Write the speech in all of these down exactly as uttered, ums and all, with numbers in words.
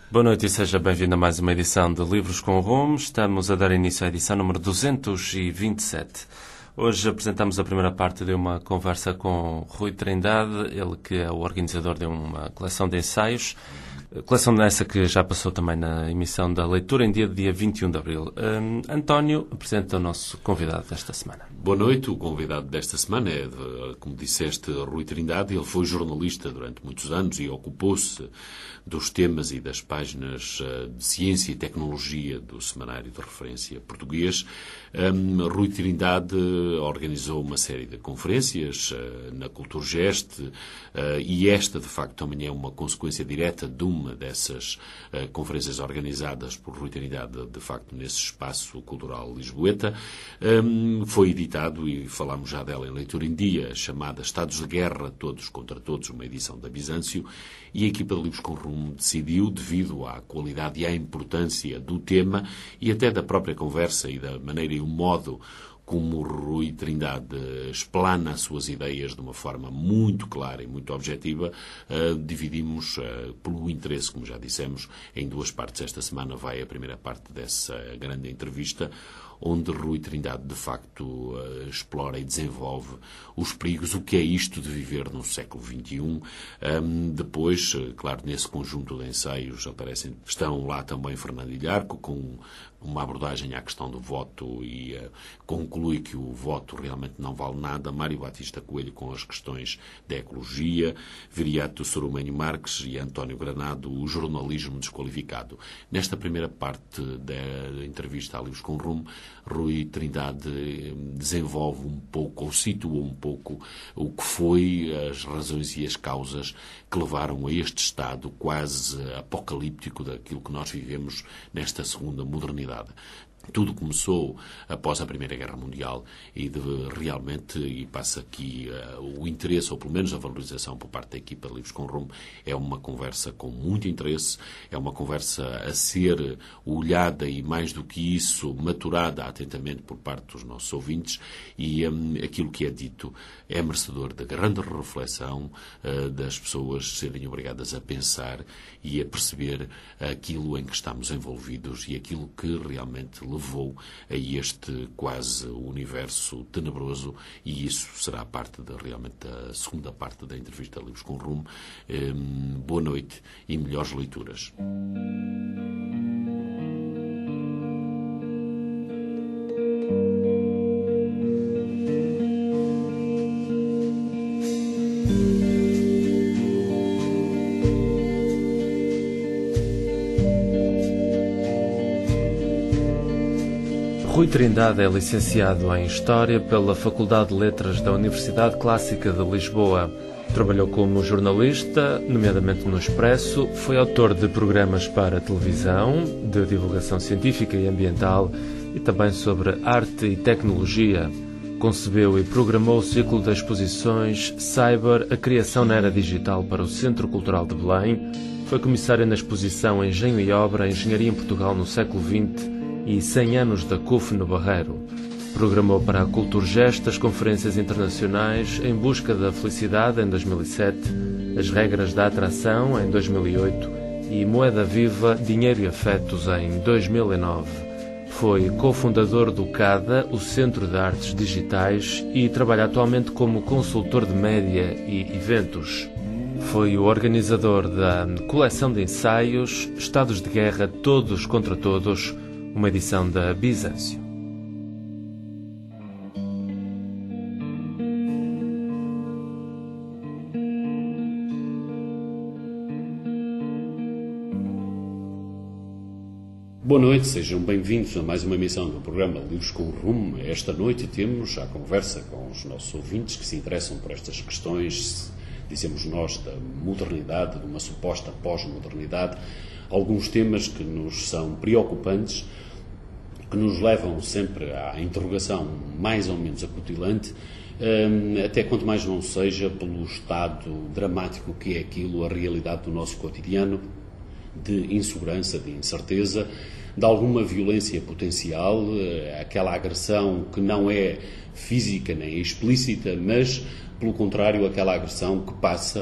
Boa noite e seja bem-vindo a mais uma edição de Livros com Rumo. Estamos a dar início à edição número duzentos e vinte e sete. Hoje apresentamos a primeira parte de uma conversa com Rui Trindade, ele que é o organizador de uma coleção de ensaios, coleção nessa que já passou também na emissão da Leitura em dia, dia vinte e um de abril. Um, António apresenta o nosso convidado desta semana. Boa noite. O convidado desta semana é, como disseste, Rui Trindade. Ele foi jornalista durante muitos anos e ocupou-se dos temas e das páginas de ciência e tecnologia do semanário de referência português. Um, Rui Trindade organizou uma série de conferências uh, na Culturgest uh, e esta, de facto, também é uma consequência direta de uma dessas uh, conferências organizadas por Rui Trindade, de facto, nesse espaço cultural lisboeta. Um, foi editado, e falámos já dela em Leitura em Dia, chamada Estados de Guerra, Todos contra Todos, uma edição da Bizâncio, e a equipa de Livros com Rumo decidiu, devido à qualidade e à importância do tema e até da própria conversa e da maneira e o modo como Rui Trindade explana as suas ideias de uma forma muito clara e muito objetiva, uh, dividimos uh, pelo interesse, como já dissemos, em duas partes. Esta semana vai a primeira parte dessa grande entrevista, onde Rui Trindade, de facto, uh, explora e desenvolve os perigos, o que é isto de viver no século vinte e um. Um, depois, uh, claro, nesse conjunto de ensaios aparecem, estão lá também Fernando Ilharco, com uma abordagem à questão do voto e uh, conclui que o voto realmente não vale nada. Mário Batista Coelho com as questões da ecologia, Viriato Sorumênio Marques e António Granado, o jornalismo desqualificado. Nesta primeira parte da entrevista a Livros com Rumo, Rui Trindade desenvolve um pouco, ou situa um pouco, o que foi as razões e as causas que levaram a este estado quase apocalíptico daquilo que nós vivemos nesta segunda modernidade. Tudo começou após a Primeira Guerra Mundial e de, realmente, e passa aqui uh, o interesse, ou pelo menos a valorização por parte da equipa de Livros com Rumo, é uma conversa com muito interesse, é uma conversa a ser olhada e, mais do que isso, maturada atentamente por parte dos nossos ouvintes, e um, aquilo que é dito é merecedor da grande reflexão uh, das pessoas serem obrigadas a pensar e a perceber aquilo em que estamos envolvidos e aquilo que realmente levou a este quase universo tenebroso, e isso será parte da, realmente da segunda parte da entrevista a Livros com Rumo. Um, boa noite e melhores leituras. Rui Trindade é licenciado em História pela Faculdade de Letras da Universidade Clássica de Lisboa. Trabalhou como jornalista, nomeadamente no Expresso, foi autor de programas para televisão, de divulgação científica e ambiental e também sobre arte e tecnologia. Concebeu e programou o ciclo de exposições Cyber, a criação na era digital para o Centro Cultural de Belém. Foi comissário na exposição Engenho e Obra, Engenharia em Portugal no século vinte e cem anos da C U F no Barreiro. Programou para a Culturgest as conferências internacionais Em Busca da Felicidade, em dois mil e sete, As Regras da Atração, em dois mil e oito, e Moeda Viva, Dinheiro e Afetos, em dois mil e nove. Foi cofundador do CADA, o Centro de Artes Digitais, e trabalha atualmente como consultor de média e eventos. Foi o organizador da coleção de ensaios Estados de Guerra, Todos contra Todos, uma edição da Bizâncio. Boa noite, sejam bem-vindos a mais uma emissão do programa Livros com Rumo. Esta noite temos a conversa com os nossos ouvintes que se interessam por estas questões, dizemos nós, da modernidade, de uma suposta pós-modernidade, alguns temas que nos são preocupantes, que nos levam sempre à interrogação mais ou menos acutilante, até quanto mais não seja pelo estado dramático que é aquilo, a realidade do nosso cotidiano, de insegurança, de incerteza, de alguma violência potencial, aquela agressão que não é física nem explícita, mas, pelo contrário, aquela agressão que passa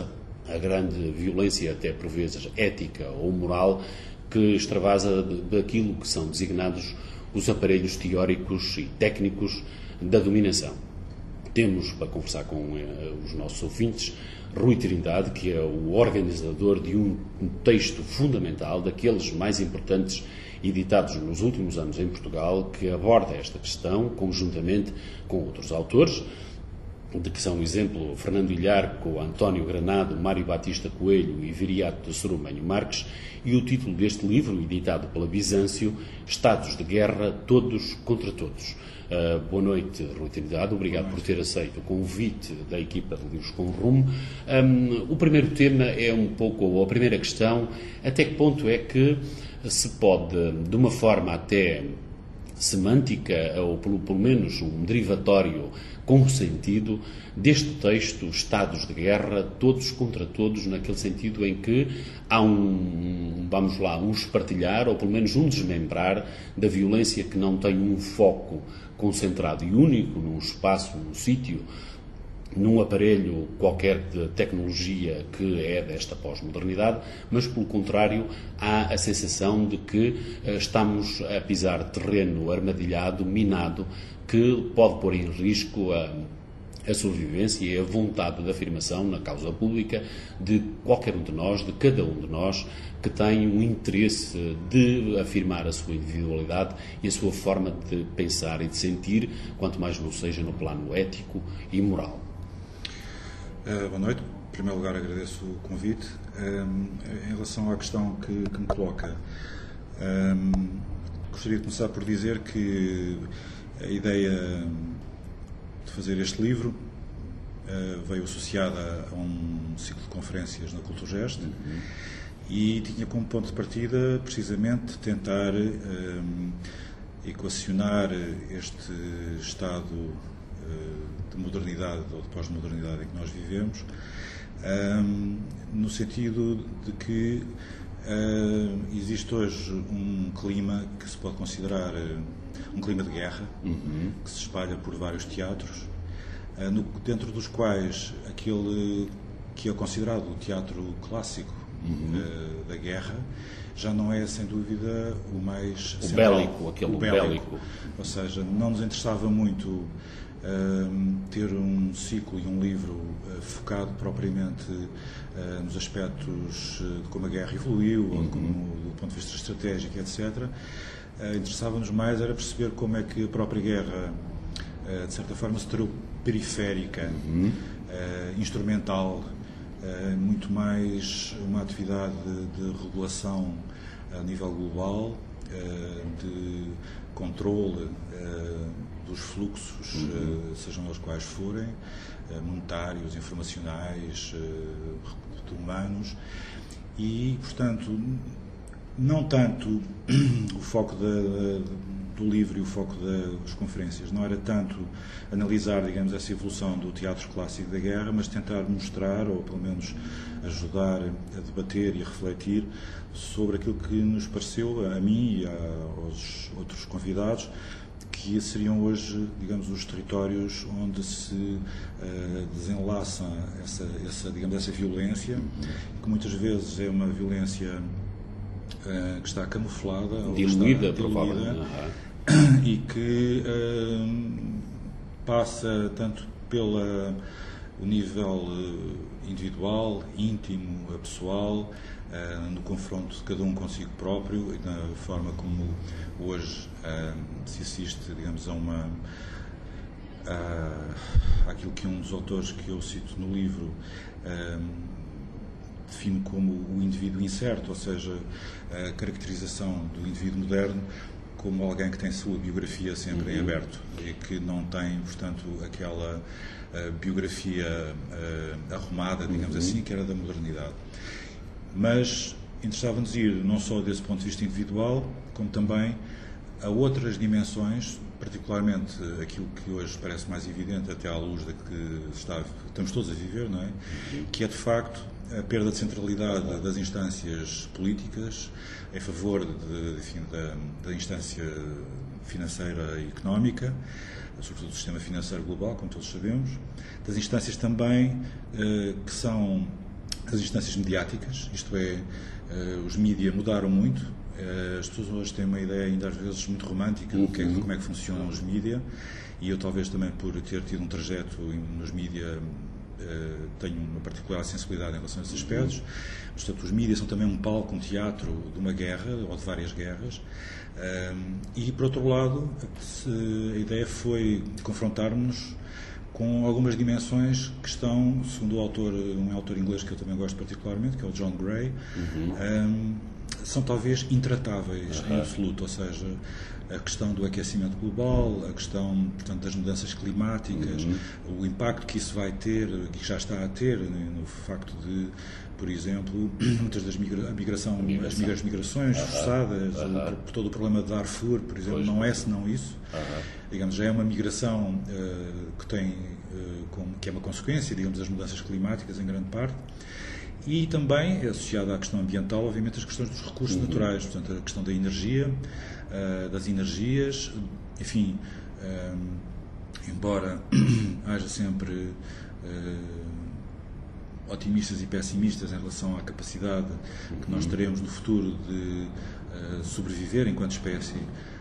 a grande violência, até por vezes ética ou moral, que extravasa daquilo que são designados os aparelhos teóricos e técnicos da dominação. Temos, para conversar com eh, os nossos ouvintes, Rui Trindade, que é o organizador de um texto fundamental, daqueles mais importantes editados nos últimos anos em Portugal, que aborda esta questão conjuntamente com outros autores, de que são exemplo Fernando Ilharco, António Granado, Mário Batista Coelho e Viriato de Soromanho Marques, e o título deste livro, editado pela Bizâncio, Estados de Guerra, Todos contra Todos. Uh, boa noite, Rui Trindade, obrigado por ter aceito o convite da equipa de Livros com Rumo. Um, o primeiro tema é um pouco, ou a primeira questão, até que ponto é que se pode, de uma forma até semântica, ou pelo, pelo menos um derivatório com sentido, deste texto, Estados de Guerra, Todos contra Todos, naquele sentido em que há um, vamos lá, um espartilhar, ou pelo menos um desmembrar da violência que não tem um foco concentrado e único num espaço, num sítio, num aparelho qualquer de tecnologia que é desta pós-modernidade, mas, pelo contrário, há a sensação de que uh, estamos a pisar terreno armadilhado, minado, que pode pôr em risco a, a sobrevivência e a vontade de afirmação na causa pública de qualquer um de nós, de cada um de nós, que tem um interesse de afirmar a sua individualidade e a sua forma de pensar e de sentir, quanto mais não seja no plano ético e moral. Uh, boa noite. Em primeiro lugar, agradeço o convite. Um, em relação à questão que, que me coloca, um, gostaria de começar por dizer que a ideia de fazer este livro uh, veio associada a um ciclo de conferências na Culturgest uhum. e tinha como ponto de partida, precisamente, tentar um, equacionar este estado de modernidade ou de pós-modernidade em que nós vivemos, um, no sentido de que uh, existe hoje um clima que se pode considerar uh, um clima de guerra, uhum. que se espalha por vários teatros, uh, no, dentro dos quais aquele que é considerado o teatro clássico uhum. uh, da guerra já não é, sem dúvida, o mais o central, bélico, aquele o bélico. bélico. Ou seja, não nos interessava muito Uh, ter um ciclo e um livro uh, focado propriamente uh, nos aspectos uh, de como a guerra evoluiu, uhum. ou como, do ponto de vista estratégico, etcétera. Uh, interessava-nos mais era perceber como é que a própria guerra, uh, de certa forma, se tornou periférica, uhum. uh, instrumental, uh, muito mais uma atividade de, de regulação a nível global, uh, de controle uh, dos fluxos, uhum. uh, sejam eles quais forem, uh, monetários, informacionais, uh, humanos, e, portanto, não tanto o foco da, do livro e o foco das conferências, não era tanto analisar, digamos, essa evolução do teatro clássico da guerra, mas tentar mostrar, ou pelo menos ajudar a debater e a refletir sobre aquilo que nos pareceu, a mim e aos outros convidados, que seriam hoje, digamos, os territórios onde se uh, desenlaça essa, essa, digamos, essa violência, que muitas vezes é uma violência uh, que está camuflada, diluída, ou provavelmente, e que uh, passa tanto pelo nível individual, íntimo, pessoal, Uh, no confronto de cada um consigo próprio e na forma como hoje uh, se assiste, digamos, a uma uh, aquilo que um dos autores que eu cito no livro uh, define como o indivíduo incerto, ou seja, a caracterização do indivíduo moderno como alguém que tem sua biografia sempre uhum. em aberto e que não tem, portanto, aquela uh, biografia uh, arrumada, digamos uhum. assim, que era da modernidade. Mas interessava-nos ir não só desse ponto de vista individual, como também a outras dimensões, particularmente aquilo que hoje parece mais evidente, até à luz da que está, estamos todos a viver, não é? Que é, de facto, a perda de centralidade das instâncias políticas em favor de, enfim, da, da instância financeira e económica, sobretudo do sistema financeiro global, como todos sabemos, das instâncias também eh, que são das instâncias mediáticas, isto é, os mídias mudaram muito, as pessoas hoje têm uma ideia ainda às vezes muito romântica do que é, como é que funcionam os mídias, e eu talvez também por ter tido um trajeto nos mídias tenho uma particular sensibilidade em relação a esses aspectos. Portanto, os mídias são também um palco, um teatro de uma guerra, ou de várias guerras, e por outro lado a ideia foi confrontarmos com algumas dimensões que estão, segundo o autor, um autor inglês que eu também gosto particularmente, que é o John Gray, uhum. um, são talvez intratáveis uhum. em absoluto, ou seja, a questão do aquecimento global, a questão, portanto, das mudanças climáticas, uhum. o impacto que isso vai ter, que já está a ter, no facto de, por exemplo, muitas das migra migração, migração. As migrações uhum. forçadas, uhum. o, todo o problema de Darfur, por exemplo, pois. Não é senão isso. Uhum. Digamos, já é uma migração uh, que tem, uh, com, que é uma consequência, digamos, das mudanças climáticas em grande parte, e também é associada à questão ambiental, obviamente, as questões dos recursos uhum. naturais, portanto, a questão da energia, uh, das energias, enfim, uh, embora haja sempre uh, otimistas e pessimistas em relação à capacidade uhum. que nós teremos no futuro de uh, sobreviver enquanto espécie.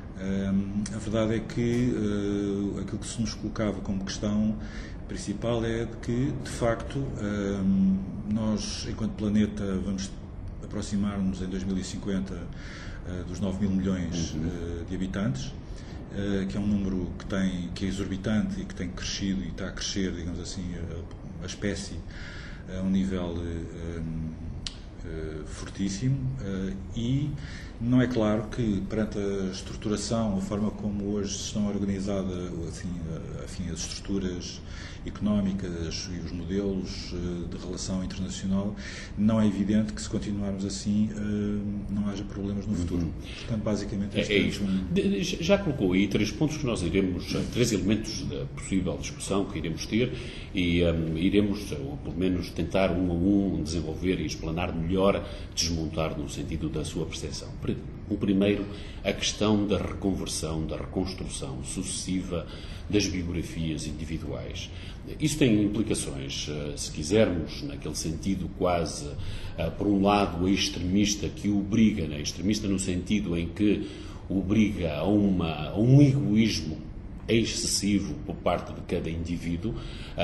Um, a verdade é que uh, aquilo que se nos colocava como questão principal é de que, de facto, um, nós, enquanto planeta, vamos aproximar-nos em dois mil e cinquenta uh, dos nove mil milhões uhum. uh, de habitantes, uh, que é um número que, tem, que é exorbitante e que tem crescido e está a crescer, digamos assim, a, a espécie a um nível uh, um, Uh, fortíssimo uh, e não é claro que perante a estruturação, a forma como hoje estão organizadas assim, uh, enfim, as estruturas económicas e os modelos uh, de relação internacional, não é evidente que se continuarmos assim uh, não haja problemas no futuro. Uhum. Portanto, basicamente é, é isso. Um... Já colocou aí três pontos que nós iremos, três elementos da possível discussão que iremos ter e um, iremos, ou pelo menos tentar um a um desenvolver e explanar melhor, desmontar no sentido da sua percepção. O primeiro, a questão da reconversão, da reconstrução sucessiva das biografias individuais. Isso tem implicações, se quisermos, naquele sentido quase, por um lado, extremista, que obriga, né? extremista no sentido em que obriga a, uma, a um egoísmo excessivo por parte de cada indivíduo,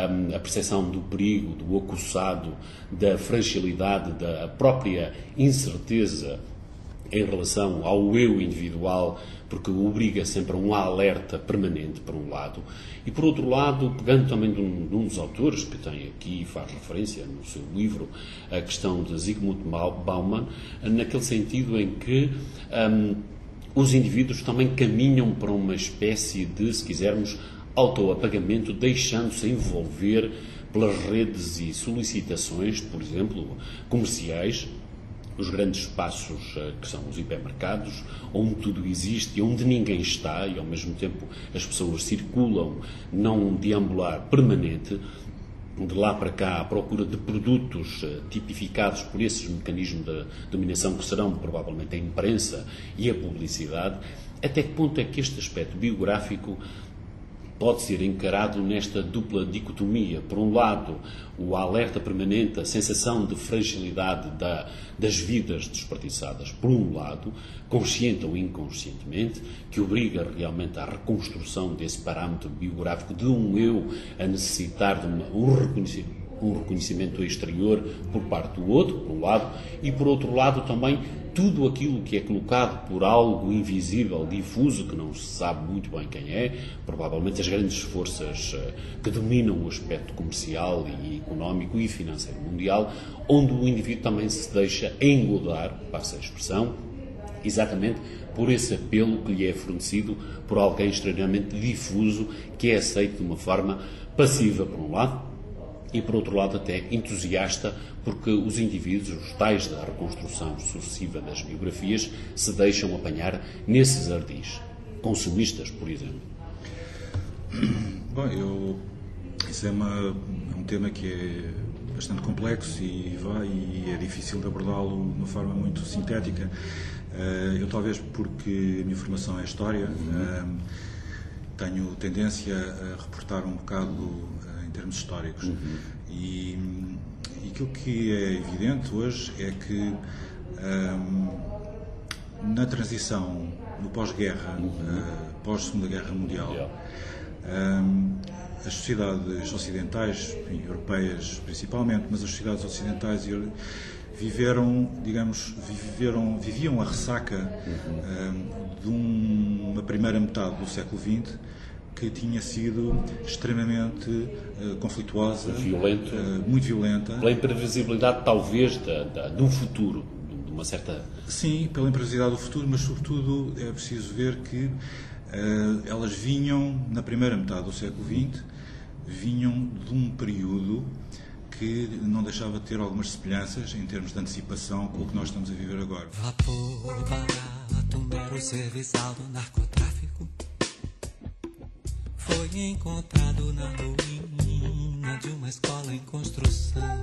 a percepção do perigo, do acossado, da fragilidade, da própria incerteza em relação ao eu individual, porque obriga sempre a um alerta permanente, por um lado, e por outro lado, pegando também de um, de um dos autores que tem aqui, faz referência no seu livro, a questão de Zygmunt Bauman, naquele sentido em que um, os indivíduos também caminham para uma espécie de, se quisermos, autoapagamento, deixando-se envolver pelas redes e solicitações, por exemplo, comerciais, os grandes espaços que são os hipermercados, onde tudo existe e onde ninguém está e, ao mesmo tempo, as pessoas circulam, não um deambular permanente, de lá para cá à procura de produtos tipificados por esses mecanismos de dominação que serão provavelmente a imprensa e a publicidade. Até que ponto é que este aspecto biográfico pode ser encarado nesta dupla dicotomia? Por um lado, o alerta permanente, a sensação de fragilidade da, das vidas desperdiçadas, por um lado, consciente ou inconscientemente, que obriga realmente à reconstrução desse parâmetro biográfico de um eu a necessitar de uma, um reconhecimento, um reconhecimento exterior por parte do outro, por um lado, e por outro lado também tudo aquilo que é colocado por algo invisível, difuso, que não se sabe muito bem quem é, provavelmente as grandes forças que dominam o aspecto comercial e económico e financeiro mundial, onde o indivíduo também se deixa engodar, passa a expressão, exatamente por esse apelo que lhe é fornecido por alguém extremamente difuso, que é aceito de uma forma passiva, por um lado, e, por outro lado, até entusiasta, porque os indivíduos, os tais da reconstrução sucessiva das biografias, se deixam apanhar nesses ardis. Consumistas, por exemplo. Bom, eu, isso é, uma, é um tema que é bastante complexo e, vai, e é difícil de abordá-lo de uma forma muito sintética. Eu, talvez porque a minha formação é História, uhum. tenho tendência a reportar um bocado em termos históricos. Uhum. E, e aquilo que é evidente hoje é que um, na transição, no pós-guerra, uhum. uh, pós-Segunda Guerra Mundial, yeah. um, as sociedades ocidentais, enfim, europeias principalmente, mas as sociedades ocidentais viveram, digamos, viveram, viviam a ressaca uhum. um, de um, uma primeira metade do século vinte que tinha sido extremamente uh, conflituosa, Violento, uh, muito violenta. Pela imprevisibilidade, talvez, da, da, de um futuro, de uma certa... Sim, pela imprevisibilidade do futuro, mas sobretudo é preciso ver que uh, elas vinham, na primeira metade do século vinte, vinham de um período que não deixava de ter algumas semelhanças em termos de antecipação com o que nós estamos a viver agora. Vapor barato, mero serviçal do narcotráfico, foi encontrado na ruína de uma escola em construção.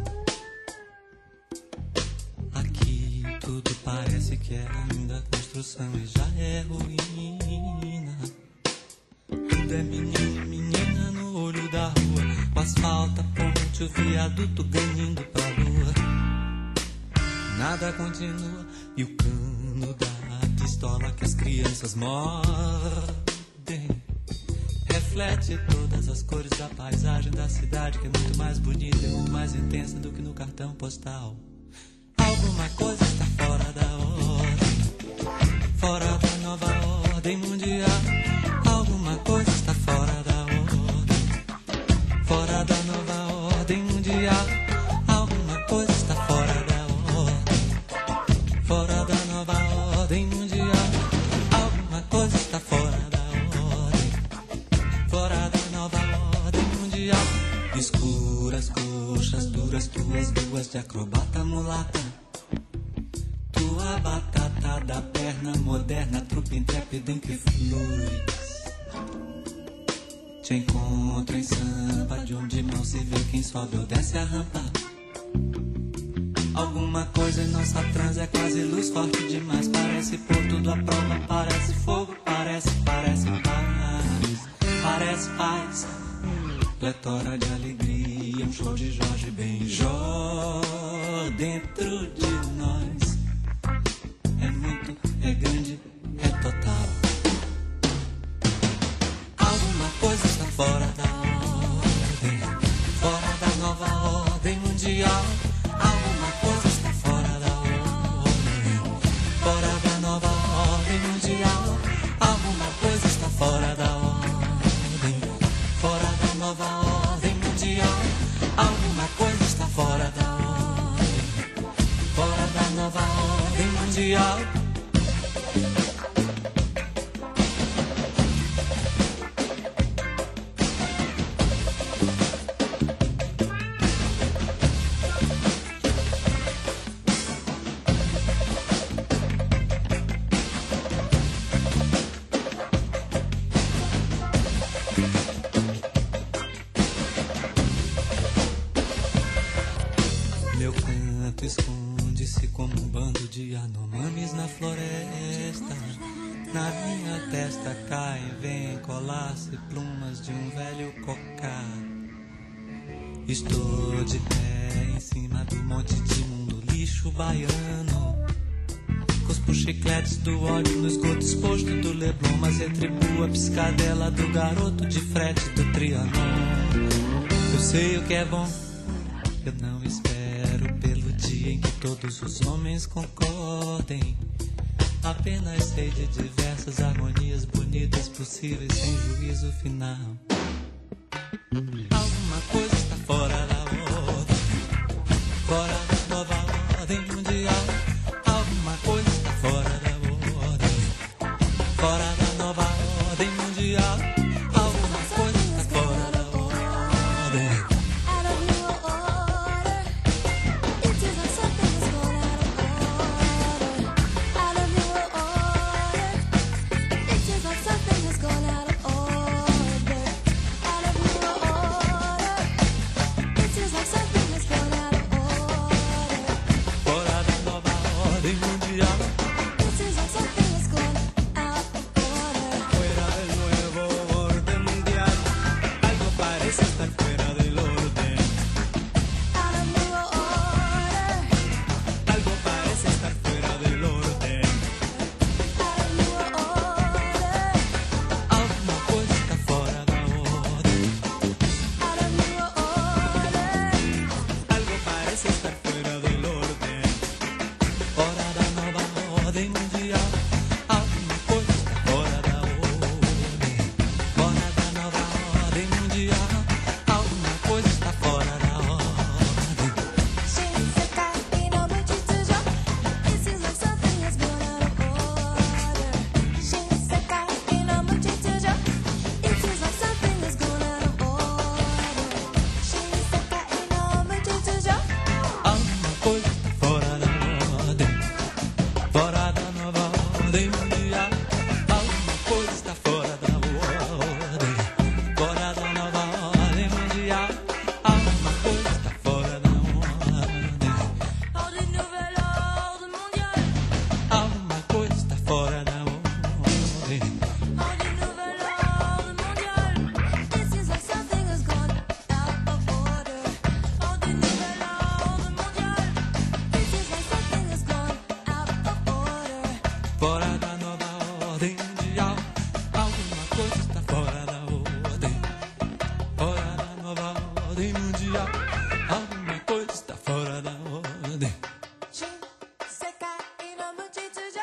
Aqui tudo parece que é ainda construção e já é ruína. Tudo é menino e menina no olho da rua, o asfalto, a ponte, o viaduto ganhando pra lua. Nada continua e o cano da pistola que as crianças mordem reflete todas as cores da paisagem da cidade, que é muito mais bonita e muito mais intensa do que no cartão postal. Alguma coisa está fora da ordem, fora da nova ordem mundial. Alguma coisa está fora da ordem, fora da nova ordem mundial. Alguma coisa está fora da ordem, fora da nova ordem mundial. Alguma coisa está fora da ordem, fora da nova ordem mundial. Escuras coxas duras, tuas duas de acrobata mulata, tua batata da perna moderna, trupe intrépida em que flui. Te encontro em Sampa, de onde não se vê quem sobe ou desce a rampa. Alguma coisa em nossa transa é quase luz forte demais. Parece pôr tudo à prova, parece fogo, parece, parece paz, parece paz. Pletora de alegria, um show de Jorge Benjó dentro de nós. É muito, é grande, é total. Alguma coisa está fora da ordem, fora da nova ordem mundial. Alguma coisa está fora da ordem, fora da nova ordem mundial. Alguma coisa está fora da ordem, fora da nova ordem mundial. Alguma coisa está fora da ordem, fora da nova ordem mundial. Meu canto esconde-se como um bando de anomames na floresta. Na minha testa caem, vêm colar-se plumas de um velho cocá. Estou de pé em cima do monte de mundo lixo baiano. Cuspo chicletes do ódio no esgoto exposto do Leblon, mas retribuo a piscadela do garoto de frete do Trianon. Eu sei o que é bom, eu não espero pelo dia em que todos os homens concordem. Apenas sei de diversas harmonias bonitas possíveis sem juízo final. Alguma coisa está fora da ordem, fora da nova ordem mundial. Alguma coisa está fora da ordem, fora da nova ordem mundial. Alguma coisa está fora da ordem. Estar fuera del orden. ordem mundial. Alguma coisa está fora da ordem, fora da nova ordem mundial. Alguma coisa está fora da ordem. This is like something has gone out of order. Shinsekai in a multitude. It is like something has gone out of order. Shinsekai in a multitude. Alguma coisa está fora da ordem, fora da nova ordem mundial. Alguma coisa está fora da ordem, fora da nova ordem mundial. Alguma coisa está fora da ordem. Ordem nouvelle ordem mondiale. Alguma coisa está fora da ordem. Ordem nouvelle ordem mondiale. This is like something has gone out of order. Ordem nouvelle ordem mondiale. This is like something has gone out of order. Fora da nova ordem mundial. Alguma coisa está fora da ordem. Fora da nova ordem mundial. Alguma coisa está fora da ordem. Shinsekai in a multitude.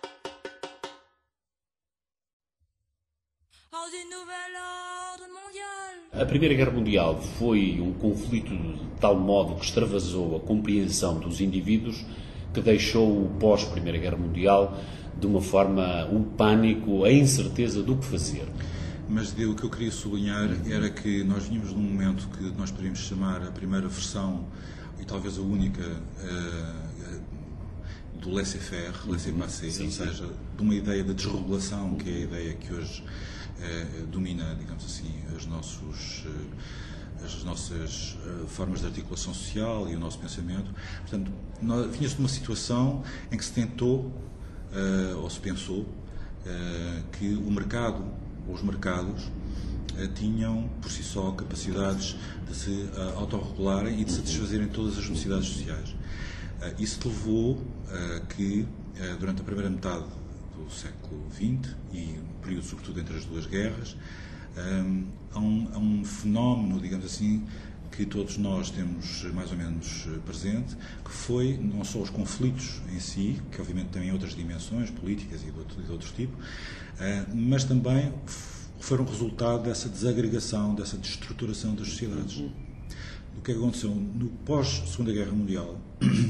Ordem nouvelle ordem mondiale. A Primeira Guerra Mundial foi um conflito de tal modo que extravasou a compreensão dos indivíduos que deixou o pós-Primeira Guerra Mundial de uma forma o pânico, a incerteza do que fazer. Mas de, o que eu queria sublinhar era que nós vínhamos de um momento que nós poderíamos chamar a primeira versão, e talvez a única, uh, do laissez-faire, laissez-passer, Sim, ou sim. seja, de uma ideia de desregulação, que é a ideia que hoje uh, domina, digamos assim, as, nossos, uh, as nossas uh, formas de articulação social e o nosso pensamento. Portanto, nós- vinha-se de uma situação em que se tentou, uh, ou se pensou, uh, que o mercado, ou os mercados, uh, tinham por si só capacidades de se uh, autorregularem e de satisfazerem todas as necessidades sociais. Uh, isso levou a que, uh, durante a primeira metade do século vinte, e um período sobretudo entre as duas guerras, um, a, um, a um fenómeno, digamos assim, que todos nós temos mais ou menos presente, que foi não só os conflitos em si, que obviamente têm outras dimensões políticas e de outro, de outro tipo, uh, mas também foram resultado dessa desagregação, dessa destruturação das sociedades. O que é que aconteceu? No pós-Segunda Guerra Mundial,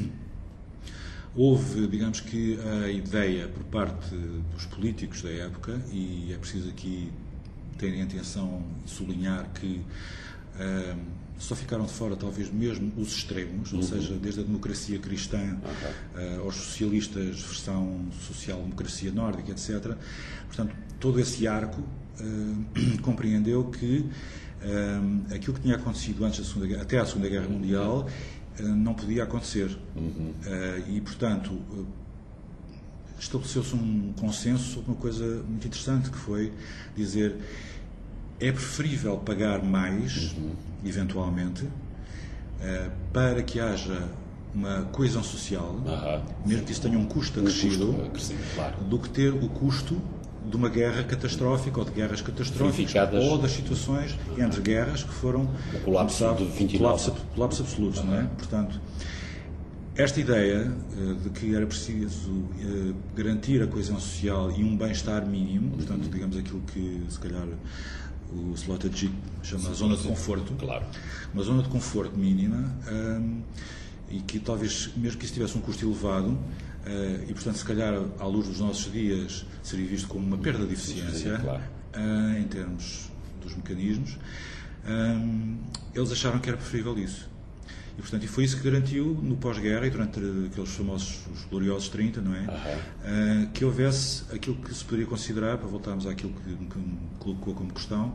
houve, digamos que, a ideia por parte dos políticos da época, e é preciso aqui terem atenção e sublinhar que uh, só ficaram de fora talvez mesmo os extremos, ou seja, desde a democracia cristã uh, aos socialistas, versão social-democracia nórdica, etcétera. Portanto, todo esse arco uh, compreendeu que uh, aquilo que tinha acontecido antes da Segunda Guerra, até à Segunda Guerra Mundial, uh, não podia acontecer. Uhum. Uh, e, portanto, uh, estabeleceu-se um consenso sobre uma coisa muito interessante, que foi dizer: é preferível pagar mais, uhum. eventualmente, uh, para que haja uma coesão social, uhum. mesmo que isso tenha um custo acrescido, um custo, claro. do que ter o custo de uma guerra catastrófica ou de guerras catastróficas ou das situações entre guerras que foram o colapso sabe, de vinte e nove. colapso, colapso absolutos, uhum. não é? Portanto, esta ideia uh, de que era preciso uh, garantir a coesão social e um bem-estar mínimo, portanto, uhum. digamos aquilo que se calhar o Sloterdijk chama sim, a zona sim, de conforto, claro. uma zona de conforto mínima, um, e que talvez, mesmo que isso tivesse um custo elevado, uh, e portanto se calhar à luz dos nossos dias seria visto como uma perda de eficiência, sim, claro. uh, em termos dos mecanismos, um, eles acharam que era preferível isso. E, portanto, e foi isso que garantiu, no pós-guerra e durante aqueles famosos, os gloriosos trinta, não é? Uhum. Uh, que houvesse aquilo que se poderia considerar, para voltarmos àquilo que me colocou como questão,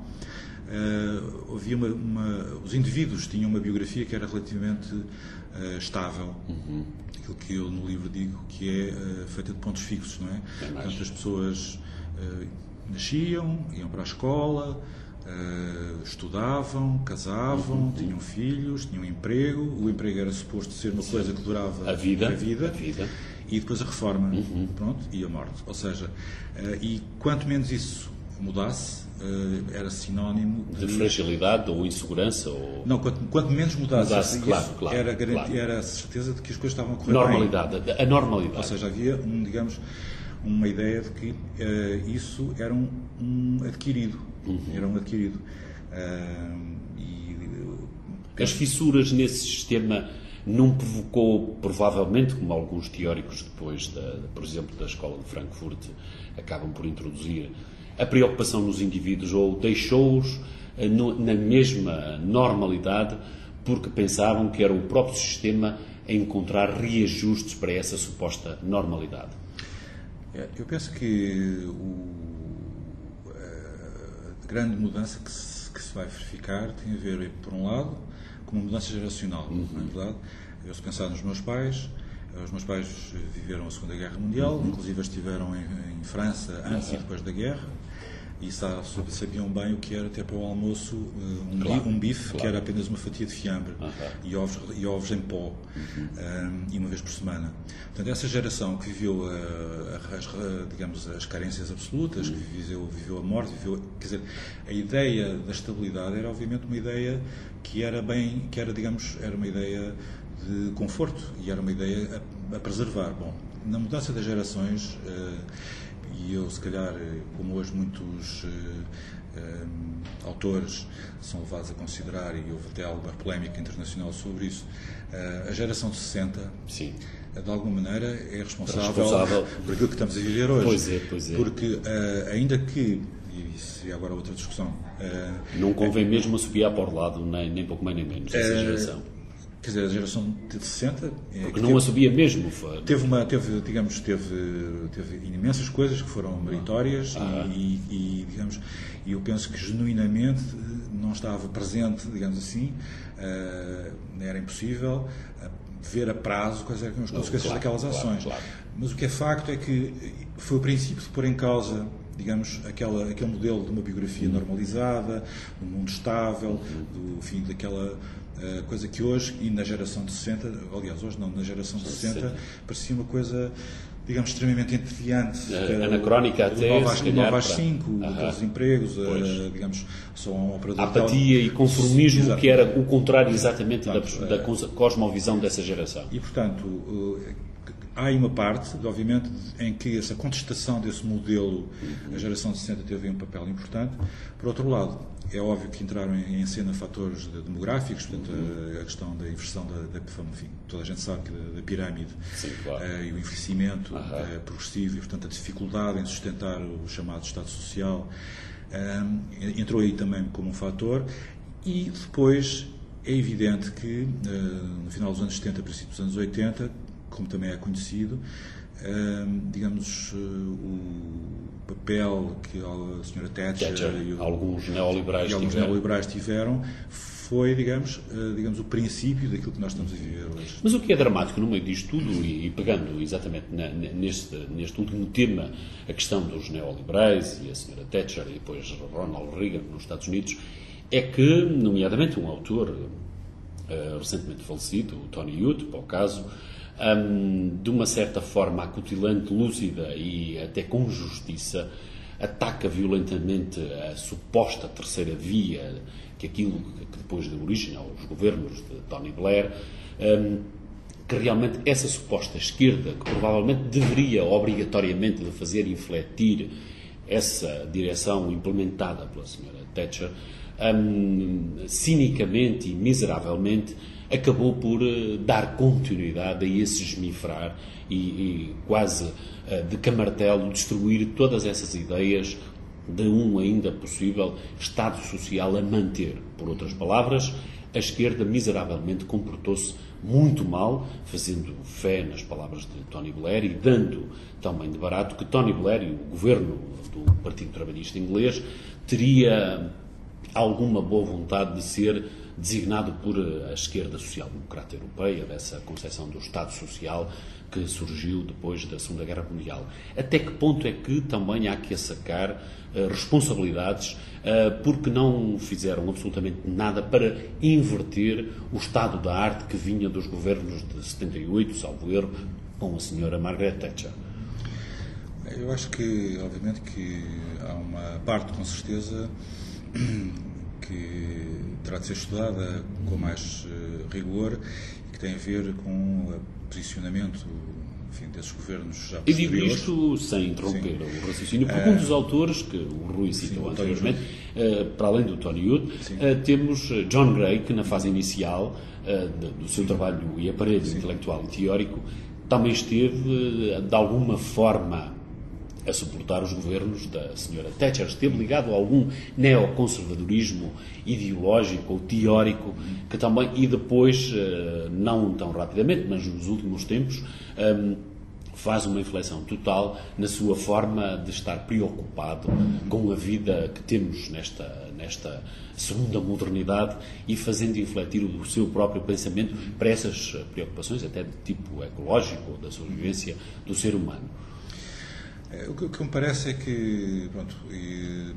uh, havia uma, uma, os indivíduos tinham uma biografia que era relativamente uh, estável. Uhum. Aquilo que eu no livro digo que é uh, feita de pontos fixos, não é? é portanto, as pessoas uh, nasciam, iam para a escola, Uh, estudavam, casavam, uhum. tinham filhos, tinham emprego, o emprego era suposto ser uma Sim. coisa que durava a vida, a vida, a vida. E depois a reforma, uhum. pronto, e a morte. Ou seja, uh, e quanto menos isso mudasse, era sinónimo de, de fragilidade ou insegurança? Ou... Não, quanto, quanto menos mudasse, mudasse claro, claro, era, garantia, claro. era a certeza de que as coisas estavam a correr normalidade, bem. A normalidade. Ou seja, havia, um, digamos, uma ideia de que uh, isso era um, um adquirido. Uhum. Era um adquirido. Uh, e, As fissuras nesse sistema não provocou, provavelmente, como alguns teóricos depois, da, por exemplo, da Escola de Frankfurt, acabam por introduzir, a preocupação nos indivíduos, ou deixou-os na mesma normalidade porque pensavam que era o próprio sistema a encontrar reajustes para essa suposta normalidade? Eu penso que o, a grande mudança que se, que se vai verificar tem a ver, por um lado, com uma mudança geracional. Uhum. Não é verdade? Eu, se pensar nos meus pais, os meus pais viveram a Segunda Guerra Mundial, uhum. inclusive estiveram em, em França antes uhum. e depois da guerra, e sabiam bem o que era ter para o almoço um, claro, um bife, claro. que era apenas uma fatia de fiambre, uhum. e, ovos, e ovos em pó, uhum. um, e uma vez por semana. Portanto, essa geração que viveu uh, as, digamos, as carências absolutas, uhum. que viveu, viveu a morte, viveu, quer dizer, a ideia da estabilidade era obviamente uma ideia que era bem, que era, digamos, era uma ideia de conforto, e era uma ideia a, a preservar. Bom, na mudança das gerações, uh, e eu, se calhar, como hoje muitos uh, um, autores são levados a considerar, e houve até alguma polémica internacional sobre isso, uh, a geração de sessenta, Sim. de alguma maneira, é responsável, responsável por aquilo que estamos a viver hoje. Pois é, pois é. Porque, uh, ainda que, e isso é agora outra discussão... Uh, não convém uh, mesmo assobiar para o lado, nem, nem pouco mais nem menos, essa uh, geração. Quer dizer, a geração de sessenta... Porque não a sabia mesmo. Foi. Teve, uma, teve, digamos, teve, teve imensas coisas que foram meritórias ah. e, e, digamos, e eu penso que genuinamente não estava presente, digamos assim, uh, era impossível uh, ver a prazo quais eram as consequências claro, daquelas ações. Claro, claro. Mas o que é facto é que foi o princípio de pôr em causa, digamos, aquela, aquele modelo de uma biografia hum. normalizada, de um mundo estável, hum. do fim daquela... Uh, coisa que hoje, e na geração de sessenta, aliás, hoje não, na geração de sessenta, parecia uma coisa, digamos, extremamente entediante. Uh, anacrónica até, nove às cinco, uh -huh. aqueles empregos, uh, digamos, só um operador... Apatia e conformismo, exatamente. Que era o contrário exatamente Portanto, da, da uh, cosmovisão dessa geração. E, portanto, uh, há aí uma parte, obviamente, em que essa contestação desse modelo, a geração de sessenta teve um papel importante. Por outro lado, é óbvio que entraram em cena fatores demográficos, portanto, a, a questão da inversão da, da enfim, toda a gente sabe que da, da pirâmide. Sim, claro. uh, e o envelhecimento uh-huh. uh, progressivo, e, portanto, a dificuldade em sustentar o chamado Estado Social, um, entrou aí também como um fator. E depois é evidente que, uh, no final dos anos setenta, princípio dos anos oitenta, como também é conhecido, uh, digamos, uh, o papel que a senhora Thatcher, Thatcher e o, alguns neoliberais, e alguns tiveram. neoliberais tiveram foi, digamos, uh, digamos, o princípio daquilo que nós estamos a viver hoje. Mas o que é dramático no meio disto tudo, e, e pegando exatamente na, neste, neste último tema, a questão dos neoliberais e a senhora Thatcher e depois Ronald Reagan nos Estados Unidos, é que, nomeadamente, um autor uh, recentemente falecido, o Tony Judt, para o caso, Um, de uma certa forma acutilante, lúcida e até com justiça, ataca violentamente a suposta terceira via, que aquilo que depois deu origem aos governos de Tony Blair, um, que realmente essa suposta esquerda, que provavelmente deveria obrigatoriamente de fazer infletir essa direção implementada pela senhora Thatcher, um, cinicamente e miseravelmente acabou por uh, dar continuidade a esse esmifrar e, e quase uh, de camartelo destruir todas essas ideias de um ainda possível Estado Social a manter. Por outras palavras, a esquerda miseravelmente comportou-se muito mal, fazendo fé nas palavras de Tony Blair e dando também de barato que Tony Blair e o governo do Partido Trabalhista Inglês teria alguma boa vontade de ser designado por a esquerda social-democrata europeia, dessa concepção do Estado Social que surgiu depois da Segunda Guerra Mundial. Até que ponto é que também há que assacar uh, responsabilidades uh, porque não fizeram absolutamente nada para inverter o estado da arte que vinha dos governos de setenta e oito, salvo erro, com a senhora Margaret Thatcher? Eu acho que, obviamente, que há uma parte, com certeza, que terá de ser estudada com mais uh, rigor e que tem a ver com o posicionamento, enfim, desses governos já posteriores. E digo isto sem interromper Sim. o raciocínio, porque uh, um dos autores, que o Rui citou anteriormente, uh, para além do Tony Wood, uh, temos John Gray, que na fase inicial uh, do seu trabalho e aparelho Sim. intelectual e teórico, também esteve, de alguma forma, a suportar os governos da senhora Thatcher. Esteve ligado a algum neoconservadorismo ideológico ou teórico, que também, e depois, não tão rapidamente, mas nos últimos tempos, faz uma inflexão total na sua forma de estar preocupado com a vida que temos nesta, nesta segunda modernidade e fazendo infletir o seu próprio pensamento para essas preocupações, até de tipo ecológico ou da sobrevivência do ser humano. O que, o que me parece é que, pronto, e,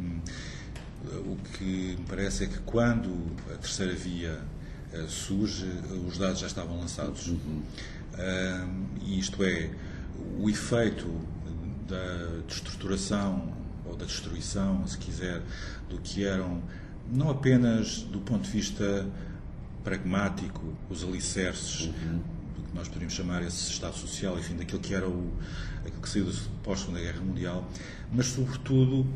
o que me parece é que quando a terceira via uh, surge, os dados já estavam lançados. Uhum. Uh, isto é, o efeito da destruturação ou da destruição, se quiser, do que eram, não apenas do ponto de vista pragmático, os alicerces, uhum. do que nós poderíamos chamar esse Estado Social, enfim, daquilo que era o aquilo que saiu pós-Segunda Guerra Mundial, mas, sobretudo,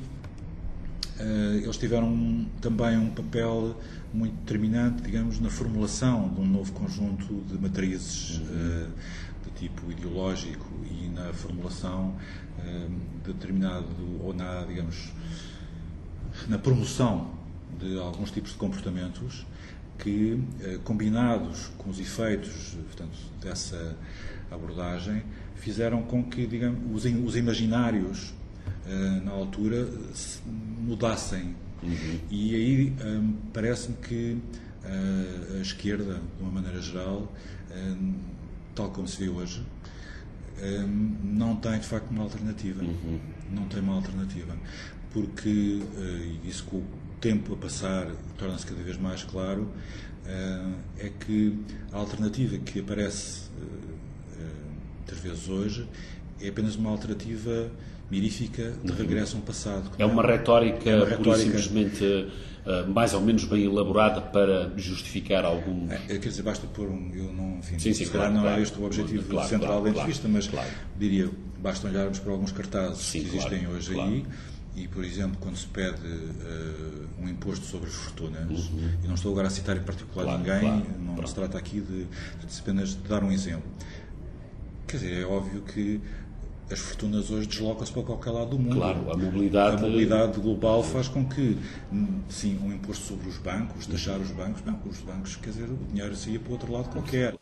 eles tiveram também um papel muito determinante, digamos, na formulação de um novo conjunto de matrizes uhum. de tipo ideológico e na formulação de determinado, ou na, digamos, na promoção de alguns tipos de comportamentos que, combinados com os efeitos, portanto, dessa abordagem, fizeram com que, digamos, os, os imaginários uh, na altura se mudassem. Uhum. E aí um, parece-me que uh, a esquerda, de uma maneira geral, um, tal como se vê hoje, um, não tem de facto uma alternativa. Uhum. Não tem uma alternativa. Porque, uh, e isso com o tempo a passar torna-se cada vez mais claro, uh, é que a alternativa que aparece uh, muitas vezes hoje, é apenas uma alternativa mirífica de regresso ao passado. É uma retórica, é uma retórica pura e simplesmente uh, mais ou menos bem elaborada para justificar algum... É, quer dizer, basta pôr um... Eu não, enfim, sim, sim, se claro, calhar não claro, é este o objetivo claro, central claro, da entrevista, claro, mas claro. diria, basta olharmos para alguns cartazes sim, que existem claro, hoje claro. aí, e, por exemplo, quando se pede uh, um imposto sobre as fortunas, uhum. e não estou agora a citar em particular claro, ninguém, claro, não claro. se trata aqui de, de apenas de dar um exemplo. Quer dizer, é óbvio que as fortunas hoje deslocam-se para qualquer lado do mundo. Claro, a mobilidade... A mobilidade global faz com que, sim, um imposto sobre os bancos, taxar os bancos, não, os bancos, quer dizer, o dinheiro saía para o outro lado qualquer.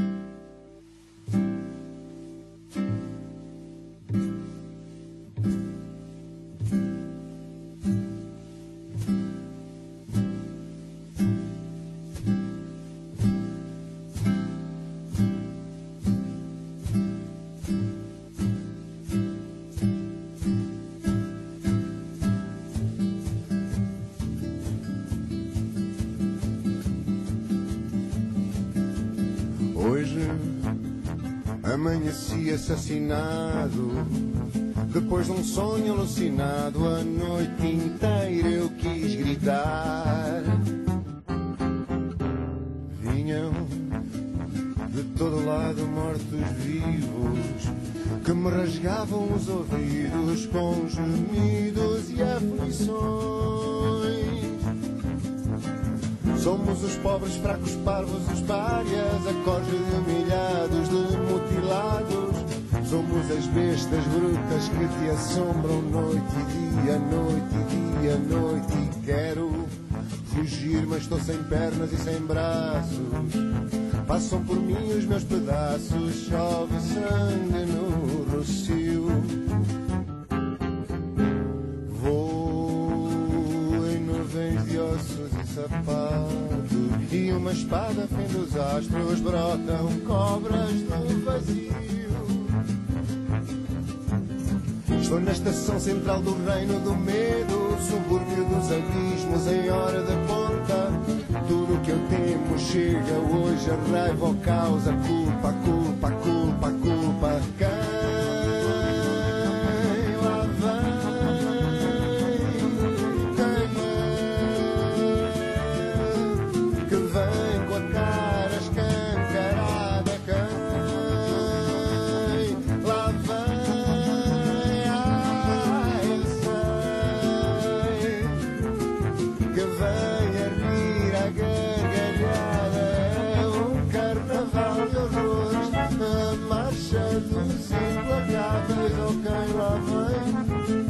Amanheci assassinado, depois de um sonho alucinado, a noite inteira eu quis gritar. Vinham de todo lado mortos-vivos, que me rasgavam os ouvidos com gemidos e aflições. Somos os pobres, fracos, parvos, os párias, a corja de humilhados, de mutilados. Somos as bestas brutas que te assombram noite e dia, noite e dia, noite. E quero fugir, mas estou sem pernas e sem braços. Passam por mim os meus pedaços, chove sangue no rocio. Vou em nuvens de ossos e sapatos, e uma espada fende os astros, brotam cobras do vazio. Estou na estação central do reino do medo, subúrbio dos abismos em hora da ponta. Tudo o que eu temo chega hoje, a raiva, o caos, a culpa, a culpa, a culpa, a culpa. Quem oh quem lá vem,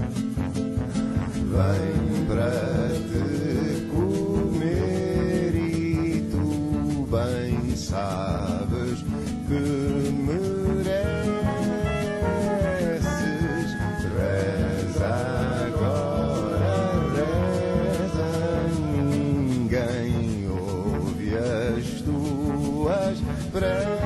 vem para te comer e tu bem sabes que mereces. Reza agora, reza, ninguém ouve as tuas preces.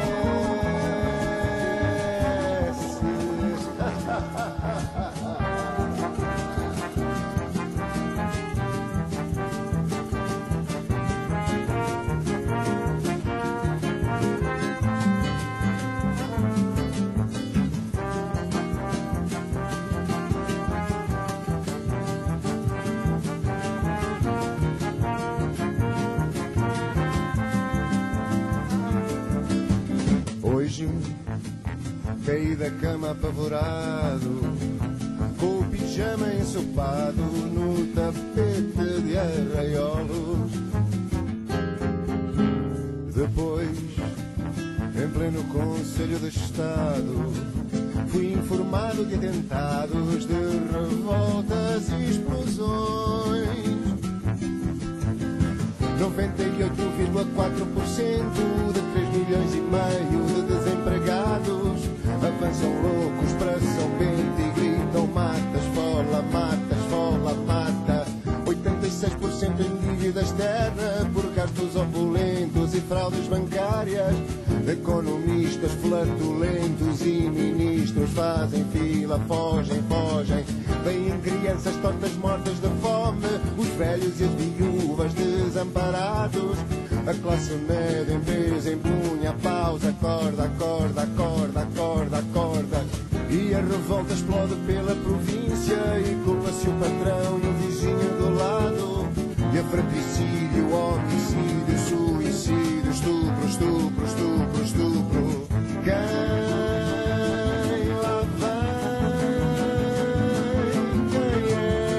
Hoje caí da cama apavorado, com o pijama ensopado no tapete de arraiolos. Depois, em pleno Conselho de Estado, fui informado de atentados, de revoltas e explosões. noventa e oito vírgula quatro por cento de três milhões e meio de desempregados avançam loucos para São Bento e gritam mata, esfola, mata, esfola, mata. oitenta e seis por cento em dívidas terra por gastos opulentos e fraudes bancárias. Economistas flatulentos e ministros fazem fila, fogem, fogem. Vêm crianças tortas mortas de fome, os velhos e as viúvas desamparados. A classe média em peso empunha a pausa, acorda, acorda, acorda, acorda, acorda. E a revolta explode pela província e culpa-se o patrão e o vizinho do lado. E a fratricídio, homicídio, suicídio, estupro, estupro, estupro, estupro. Quem lá vem? Quem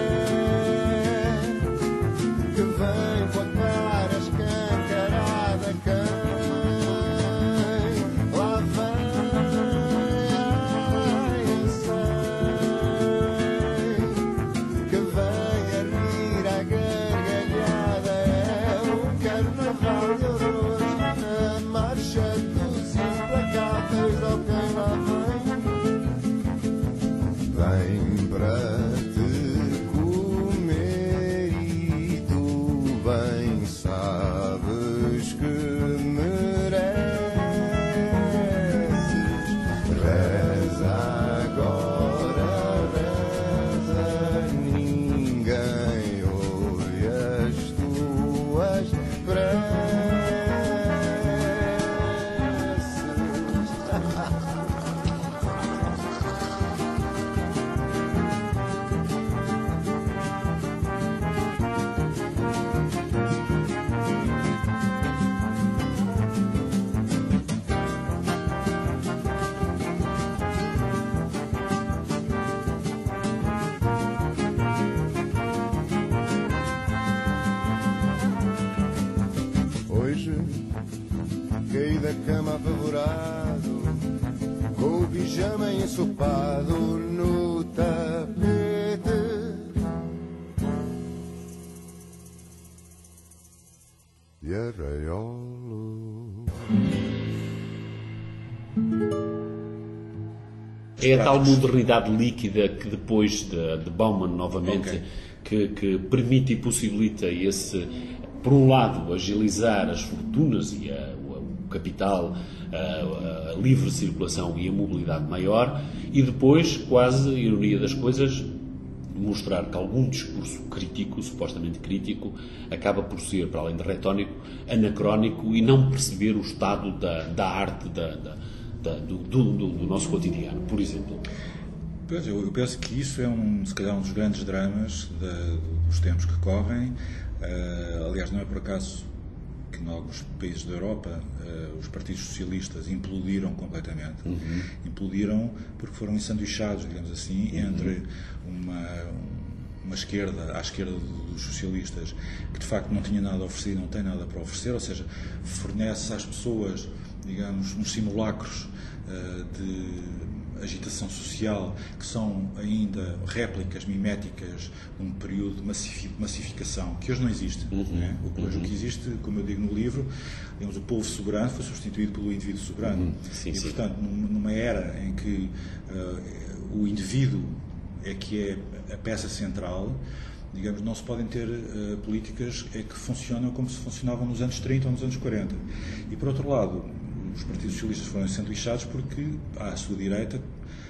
é que vem com a cara escancarada? Quem lá vem? Eu sei que vem a rir a gargalhada. É o carnaval de horrores, a marcha dos implacáveis. Oh, quem lá vem, vem para te comer e tu bem sabes que mereces. Reza agora, reza, ninguém ouve as tuas preces. Hoje caí da cama apavorado, com o pijama ensopado no tapete de arraiolo. É a tal modernidade líquida que depois de, de Bauman novamente, okay, que, que permite e possibilita esse, por um lado, agilizar as fortunas e a, o, o capital, a, a livre circulação e a mobilidade maior, e depois, quase, a ironia das coisas, mostrar que algum discurso crítico, supostamente crítico, acaba por ser, para além de retórico, anacrónico e não perceber o estado da, da arte, da, da, da, do, do, do nosso cotidiano, por exemplo. Pois, eu, eu penso que isso é, um, se calhar, um dos grandes dramas de, dos tempos que correm. Uh, aliás, não é por acaso que em alguns países da Europa uh, os partidos socialistas implodiram completamente. Uhum. Implodiram porque foram ensanduichados, digamos assim, uhum, entre uma, uma esquerda, à esquerda dos socialistas, que de facto não tinha nada a oferecer e não tem nada para oferecer, ou seja, fornece às pessoas, digamos, uns simulacros uh, de agitação social, que são ainda réplicas miméticas de um período de massificação, que hoje não existe. Uhum. Não é? O que hoje uhum. o que existe, como eu digo no livro, digamos, o povo soberano foi substituído pelo indivíduo soberano. Uhum. Sim, e, sim. portanto, numa era em que uh, o indivíduo é que é a peça central, digamos, não se podem ter uh, políticas é que funcionam como se funcionavam nos anos trinta ou nos anos quarenta. E, por outro lado, os partidos socialistas foram sendo lixados porque, à sua direita,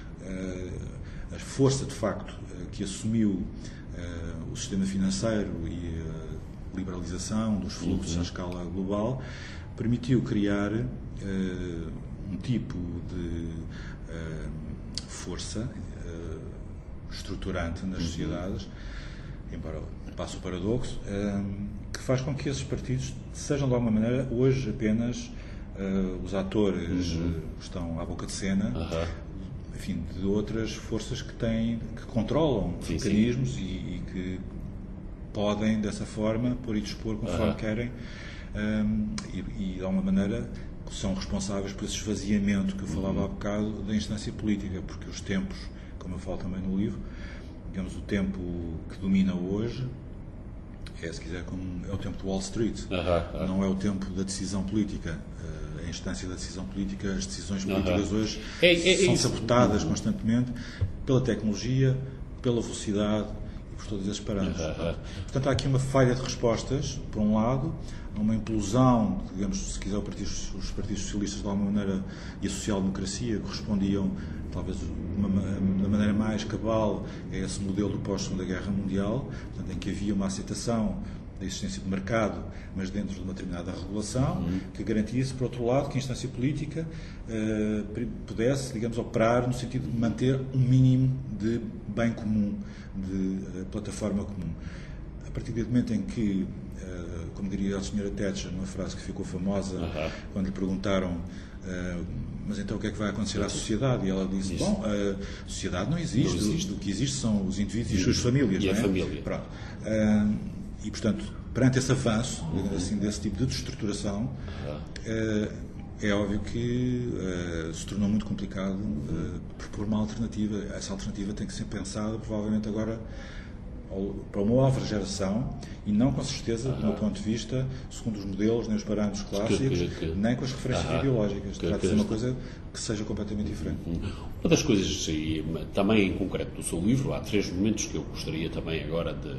uh, a força, de facto, uh, que assumiu uh, o sistema financeiro e a liberalização dos fluxos uhum. à escala global, permitiu criar uh, um tipo de uh, força uh, estruturante nas uhum. sociedades, embora passe o paradoxo, um, que faz com que esses partidos sejam, de alguma maneira, hoje apenas uh, os atores uhum. uh, estão à boca de cena, uhum. enfim, de outras forças que têm, que controlam os sim, mecanismos sim. E, e que podem, dessa forma, pôr e dispor conforme uhum. querem, um, e, e, de alguma maneira, são responsáveis por esse esvaziamento que eu falava uhum. há bocado da instância política, porque os tempos, como eu falo também no livro, digamos, o tempo que domina hoje é, se quiser, como é o tempo de Wall Street, uh-huh, uh-huh. não é o tempo da decisão política. Uh, a instância da decisão política, as decisões políticas uh-huh. hoje é, é, é são isso. sabotadas uh-huh. constantemente pela tecnologia, pela velocidade e por todos esses parâmetros. Uh-huh. Portanto, há aqui uma falha de respostas, por um lado, há uma implosão, digamos, se quiser, partidos, os partidos socialistas, de alguma maneira, e a social-democracia correspondiam, talvez, da maneira mais cabal a esse modelo do pós-Segunda Guerra Mundial, portanto, em que havia uma aceitação da existência de mercado, mas dentro de uma determinada regulação, uhum. que garantisse, por outro lado, que a instância política uh, pudesse, digamos, operar no sentido de manter um mínimo de bem comum, de uh, plataforma comum. A partir do momento em que, uh, como diria a senhora Thatcher, numa frase que ficou famosa, uhum. quando lhe perguntaram uh, mas então o que é que vai acontecer à sociedade? E ela disse, Isso. bom, a sociedade não existe, não existe. O, o que existe são os indivíduos e as suas famílias. E não a é? família. Pronto. Uh, e, portanto, perante esse avanço, uhum. assim, desse tipo de destruturação, uhum. uh, é óbvio que uh, se tornou muito complicado uh, propor uma alternativa. Essa alternativa tem que ser pensada, provavelmente, agora para uma nova geração e não, com certeza, do meu ponto de vista, segundo os modelos, nem os parâmetros clássicos, que, que, que, nem com as referências ah, ideológicas. Trata-se de uma coisa que seja completamente diferente. Uma das coisas, e também em concreto do seu livro, há três momentos que eu gostaria também agora de,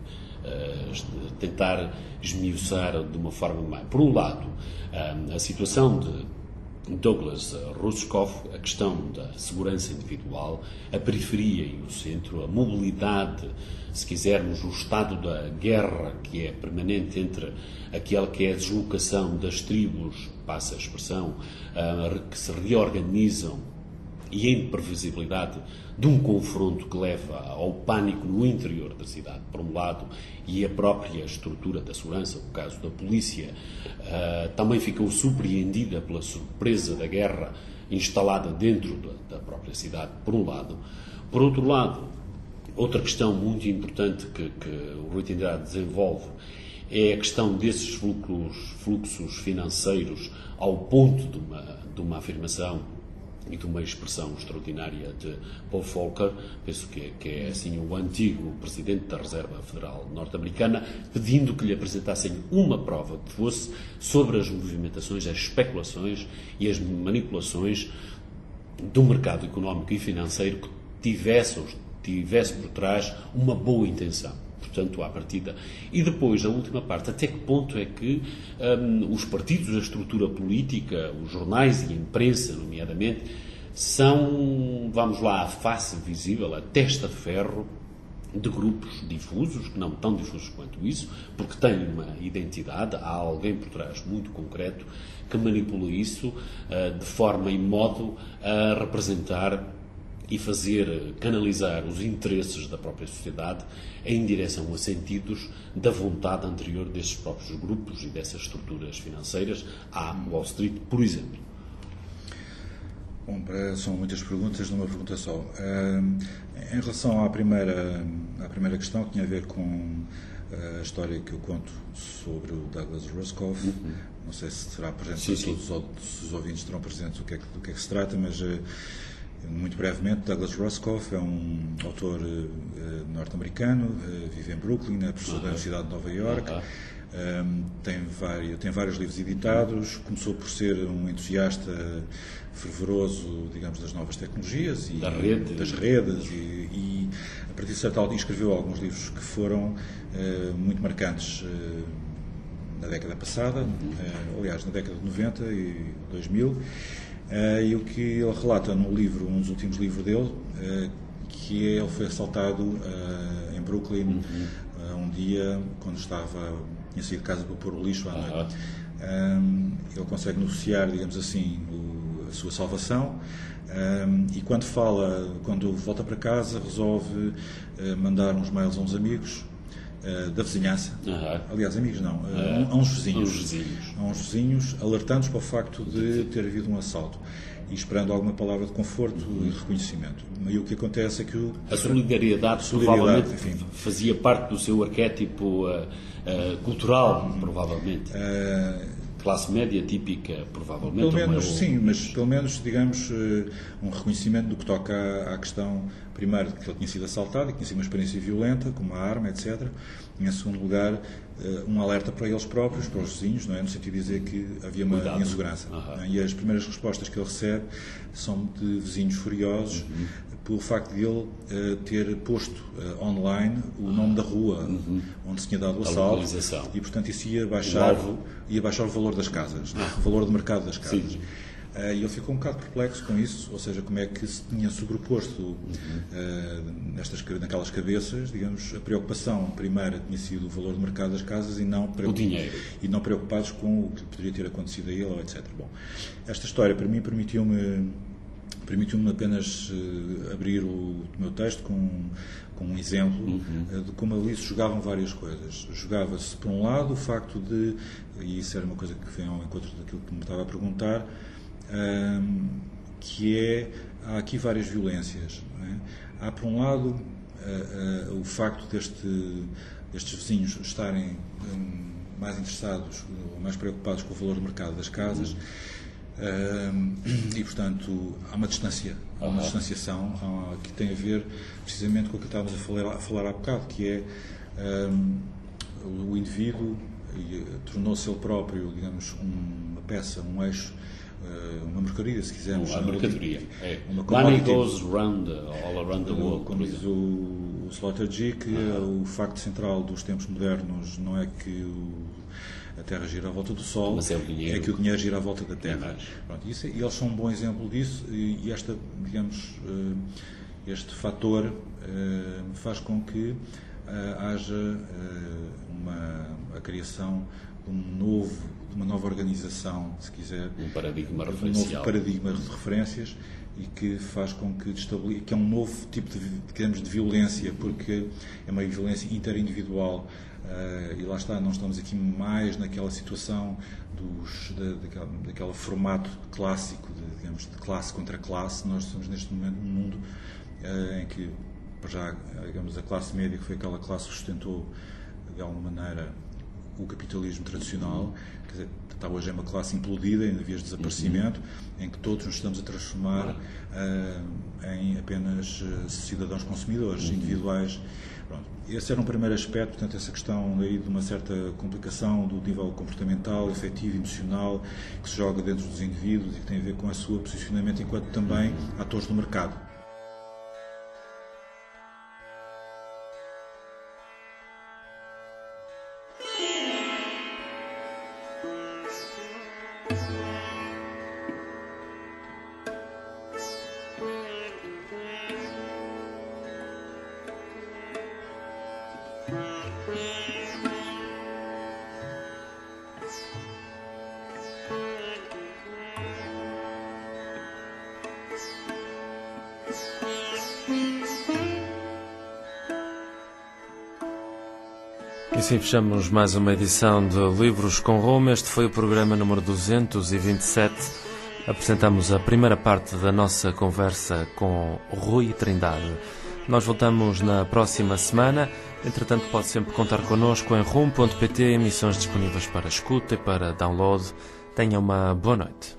de, de tentar esmiuçar de uma forma mais... Por um lado, a situação de Douglas Rushkoff, a questão da segurança individual, a periferia e o centro, a mobilidade, se quisermos, o estado da guerra que é permanente entre aquela que é a deslocação das tribos, passa a expressão, que se reorganizam, e a imprevisibilidade de um confronto que leva ao pânico no interior da cidade, por um lado, e a própria estrutura da segurança, o caso da polícia, uh, também ficou surpreendida pela surpresa da guerra instalada dentro da, da própria cidade, por um lado. Por outro lado, outra questão muito importante que, que o Rui Trindade desenvolve é a questão desses fluxos, fluxos financeiros ao ponto de uma, de uma afirmação e de uma expressão extraordinária de Paul Volcker, penso que é, que é assim o antigo presidente da Reserva Federal norte-americana, pedindo que lhe apresentassem uma prova que fosse sobre as movimentações, as especulações e as manipulações do mercado económico e financeiro que tivesse, tivesse por trás uma boa intenção. Portanto, à partida. E depois, a última parte, até que ponto é que um, os partidos, a estrutura política, os jornais e a imprensa, nomeadamente, são, vamos lá, a face visível, a testa de ferro de grupos difusos, que não tão difusos quanto isso, porque têm uma identidade, há alguém por trás muito concreto que manipula isso uh, de forma e modo a representar e fazer canalizar os interesses da própria sociedade em direção a sentidos da vontade anterior desses próprios grupos e dessas estruturas financeiras à Wall Street, por exemplo. Bom, são muitas perguntas numa pergunta só. Uh, em relação à primeira, à primeira questão, que tinha a ver com a história que eu conto sobre o Douglas Rushkoff, uhum. não sei se será presente, sim, sim. Todos os ouvintes estarão presentes do que é que, do que, é que se trata, mas uh, Muito brevemente, Douglas Rushkoff é um autor uh, norte-americano, uh, vive em Brooklyn, é professor uh-huh. da Universidade de Nova Iorque, uh-huh. um, tem, vários, tem vários livros editados, começou por ser um entusiasta fervoroso, digamos, das novas tecnologias e da rede. das redes e, e a partir de certa altura escreveu alguns livros que foram uh, muito marcantes uh, na década passada, uhum. uh, aliás, na década de noventa e dois mil, uh, e o que ele relata no livro, um dos últimos livros dele, uh, que é, ele foi assaltado uh, em Brooklyn uhum. uh, um dia, quando estava, tinha saído de casa para pôr o lixo à noite. Uhum. Um, ele consegue negociar, digamos assim, o, a sua salvação, um, e quando fala, quando volta para casa, resolve uh, mandar uns mails a uns amigos uh, da vizinhança, uhum. aliás, amigos não, uh, uhum. a uns vizinhos, uns vizinhos, a uns vizinhos, alertando-os para o facto de ter havido um assalto e esperando alguma palavra de conforto uhum. e reconhecimento. E o que acontece é que o, a solidariedade, solidariedade provavelmente enfim, fazia parte do seu arquétipo uh, uh, cultural, uhum. provavelmente. Uh, Classe média típica, provavelmente. Pelo menos, ou... sim, mas pelo menos, digamos, um reconhecimento do que toca à, à questão, primeiro, de que ele tinha sido assaltado e que tinha sido uma experiência violenta, com uma arma, etcétera. E, em segundo lugar, um alerta para eles próprios, para os vizinhos, não é? No sentido de dizer que havia uma Cuidado. insegurança. Uhum. E as primeiras respostas que ele recebe são de vizinhos furiosos, uhum. pelo facto de ele uh, ter posto uh, online o nome da rua uhum. onde se tinha dado o assalto e, portanto, isso ia baixar, ia baixar o valor das casas, ah. o valor do mercado das casas. Uh, e ele ficou um bocado perplexo com isso, ou seja, como é que se tinha sobreposto uhum. uh, nestas, naquelas cabeças, digamos, a preocupação primeira tinha sido o valor do mercado das casas e não, o dinheiro. E não preocupados com o que poderia ter acontecido a ele, etcétera. Bom, esta história para mim permitiu-me Permitiu-me apenas uh, abrir o, o meu texto com, com um exemplo uhum. uh, de como ali se jogavam várias coisas. Jogava-se, por um lado, o facto de, e isso era uma coisa que vem ao encontro daquilo que me estava a perguntar, uh, que é, há aqui várias violências. Não é? Há, por um lado, uh, uh, o facto deste, destes vizinhos estarem um, mais interessados ou mais preocupados com o valor do mercado das casas, uhum. Uh, e, portanto, há uma distância, há uma uhum. distanciação há, que tem a ver precisamente com o que estávamos a falar, a falar há bocado, que é um, o indivíduo tornou-se ele próprio, digamos, uma peça, um eixo, uh, uma mercadoria, se quisermos. Uma mercadoria. É. Uma Money goes round, all around the world. Como diz o, o Slaughter G, que uhum. o facto central dos tempos modernos não é que o a Terra gira à volta do Sol, mas é, o dinheiro. é que o dinheiro gira à volta da Terra. Pronto, isso, e eles são um bom exemplo disso, e, e esta, digamos, uh, este fator uh, faz com que uh, haja uh, uma, a criação de um novo, de uma nova organização, se quiser, um paradigma de um referencial. novo paradigma de referências, e que faz com que destabilize, que é um novo tipo de, digamos, de violência, porque é uma violência interindividual. Uh, e lá está, não estamos aqui mais naquela situação dos, da, daquela, daquele formato clássico, de, digamos, de classe contra classe. Nós estamos neste momento num mundo uh, em que, já, digamos, a classe média, que foi aquela classe que sustentou, de alguma maneira, o capitalismo tradicional, quer dizer, está hoje é uma classe implodida, em vias de desaparecimento, uhum. em que todos nos estamos a transformar uh, em apenas uh, cidadãos consumidores, uhum. individuais. Pronto. Esse era um primeiro aspecto, portanto, essa questão aí de uma certa complicação do nível comportamental, efetivo, emocional, que se joga dentro dos indivíduos e que tem a ver com o seu posicionamento enquanto também atores do mercado. E assim fechamos mais uma edição de Livros com Roma. Este foi o programa número duzentos e vinte e sete. Apresentamos a primeira parte da nossa conversa com Rui Trindade. Nós voltamos na próxima semana. Entretanto, pode sempre contar connosco em rum ponto pt, emissões disponíveis para escuta e para download. Tenha uma boa noite.